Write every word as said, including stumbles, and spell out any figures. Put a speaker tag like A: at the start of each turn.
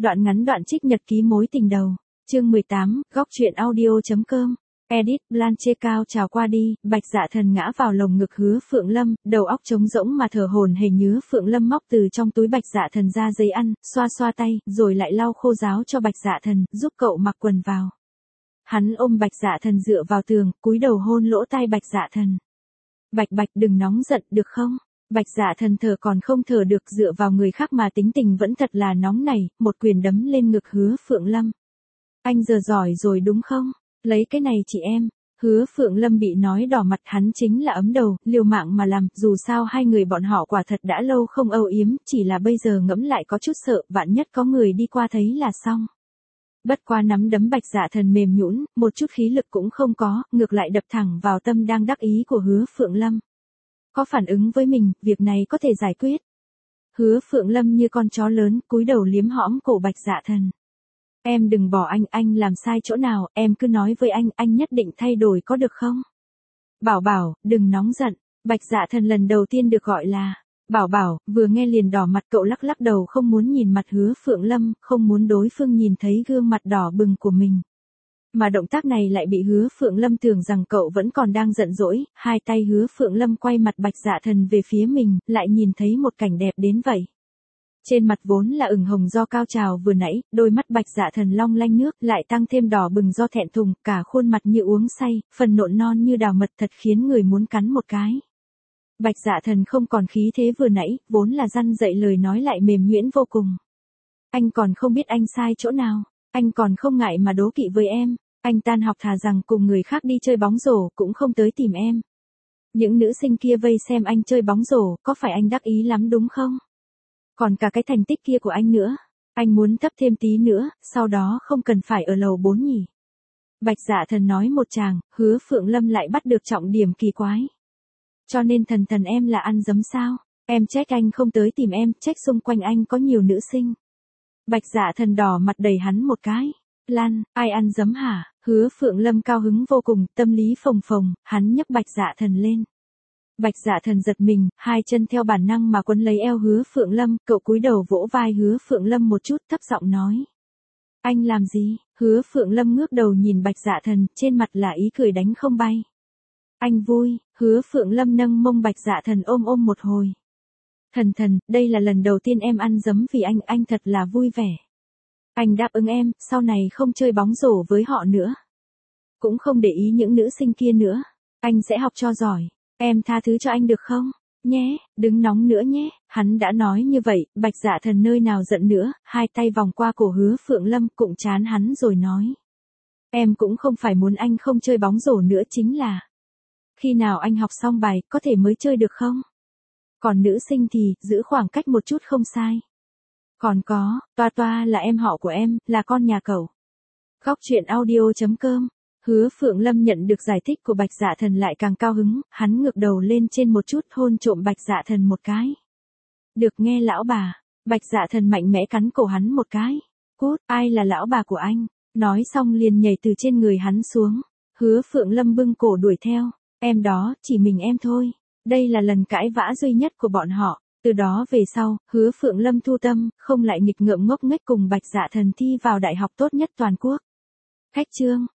A: Đoạn ngắn đoạn trích nhật ký mối tình đầu. Chương mười tám, góc truyện audio.com. Edit, Blanche cao trào qua đi, Bạch Dạ Thần ngã vào lồng ngực Hứa Phượng Lâm, đầu óc trống rỗng mà thở hổn hển. Hứa Phượng Lâm móc từ trong túi Bạch Dạ Thần ra giấy ăn, xoa xoa tay, rồi lại lau khô ráo cho Bạch Dạ Thần, giúp cậu mặc quần vào. Hắn ôm Bạch Dạ Thần dựa vào tường, cúi đầu hôn lỗ tai Bạch Dạ Thần. Bạch Bạch đừng nóng giận, được không? Bạch Dạ Thần thở còn không thở được, dựa vào người khác mà tính tình vẫn thật là nóng nảy, một quyền đấm lên ngực Hứa Phượng Lâm. Anh giờ giỏi rồi đúng không? Lấy cái này chị em. Hứa Phượng Lâm bị nói đỏ mặt, hắn chính là ấm đầu, liều mạng mà làm, dù sao hai người bọn họ quả thật đã lâu không âu yếm, chỉ là bây giờ ngẫm lại có chút sợ, vạn nhất có người đi qua thấy là xong. Bất qua nắm đấm Bạch Dạ Thần mềm nhũn, một chút khí lực cũng không có, ngược lại đập thẳng vào tâm đang đắc ý của Hứa Phượng Lâm. Có phản ứng với mình, việc này có thể giải quyết. Hứa Phượng Lâm như con chó lớn, cúi đầu liếm hõm cổ Bạch Dạ Thần. Em đừng bỏ anh, anh làm sai chỗ nào, em cứ nói với anh, anh nhất định thay đổi có được không? Bảo Bảo, đừng nóng giận. Bạch Dạ Thần lần đầu tiên được gọi là Bảo Bảo, vừa nghe liền đỏ mặt, cậu lắc lắc đầu không muốn nhìn mặt Hứa Phượng Lâm, không muốn đối phương nhìn thấy gương mặt đỏ bừng của mình. Mà động tác này lại bị Hứa Phượng Lâm tưởng rằng cậu vẫn còn đang giận dỗi, hai tay Hứa Phượng Lâm quay mặt Bạch Dạ Thần về phía mình, lại nhìn thấy một cảnh đẹp đến vậy. Trên mặt vốn là ửng hồng do cao trào vừa nãy, đôi mắt Bạch Dạ Thần long lanh nước, lại tăng thêm đỏ bừng do thẹn thùng, cả khuôn mặt như uống say, phần nộn non như đào mật, thật khiến người muốn cắn một cái. Bạch Dạ Thần không còn khí thế vừa nãy, vốn là răn dậy lời nói lại mềm nhuyễn vô cùng. Anh còn không biết anh sai chỗ nào, anh còn không ngại mà đố kỵ với em, anh tan học thà rằng cùng người khác đi chơi bóng rổ, cũng không tới tìm em. Những nữ sinh kia vây xem anh chơi bóng rổ, có phải anh đắc ý lắm đúng không? Còn cả cái thành tích kia của anh nữa, anh muốn thấp thêm tí nữa, sau đó không cần phải ở lầu bốn nhỉ. Bạch Dạ Thần nói một tràng, Hứa Phượng Lâm lại bắt được trọng điểm kỳ quái. Cho nên thần thần em là ăn dấm sao? Em trách anh không tới tìm em, trách xung quanh anh có nhiều nữ sinh. Bạch Dạ Thần đỏ mặt đẩy hắn một cái. Lan, ai ăn dấm hả? Hứa Phượng Lâm cao hứng vô cùng, tâm lý phồng phồng, hắn nhấc Bạch Dạ Thần lên. Bạch Dạ Thần giật mình, hai chân theo bản năng mà quấn lấy eo Hứa Phượng Lâm, cậu cúi đầu vỗ vai Hứa Phượng Lâm một chút, thấp giọng nói. Anh làm gì? Hứa Phượng Lâm ngước đầu nhìn Bạch Dạ Thần, trên mặt là ý cười đánh không bay. Anh vui. Hứa Phượng Lâm nâng mông Bạch Dạ Thần ôm ôm một hồi. Thần thần, đây là lần đầu tiên em ăn dấm vì anh, anh thật là vui vẻ. Anh đáp ứng em, sau này không chơi bóng rổ với họ nữa. Cũng không để ý những nữ sinh kia nữa. Anh sẽ học cho giỏi. Em tha thứ cho anh được không? Nhé, đừng nóng nữa nhé. Hắn đã nói như vậy, Bạch Dạ Thần nơi nào giận nữa, hai tay vòng qua cổ Hứa Phượng Lâm, cụng trán hắn rồi nói. Em cũng không phải muốn anh không chơi bóng rổ nữa, chính là khi nào anh học xong bài, có thể mới chơi được không? Còn nữ sinh thì, giữ khoảng cách một chút không sai. Còn có, Toa Toa là em họ của em, là con nhà cậu. Góc truyện audio.com. Hứa Phượng Lâm nhận được giải thích của Bạch Dạ Thần lại càng cao hứng, hắn ngược đầu lên trên một chút, hôn trộm Bạch Dạ Thần một cái. Được nghe lão bà. Bạch Dạ Thần mạnh mẽ cắn cổ hắn một cái. Cút, ai là lão bà của anh? Nói xong liền nhảy từ trên người hắn xuống. Hứa Phượng Lâm bưng cổ đuổi theo. Em đó, chỉ mình em thôi. Đây là lần cãi vã duy nhất của bọn họ. Từ đó về sau, Hứa Phượng Lâm thu tâm, không lại nghịch ngợm ngốc nghếch cùng Bạch Dạ Thần thi vào đại học tốt nhất toàn quốc. Khách chương.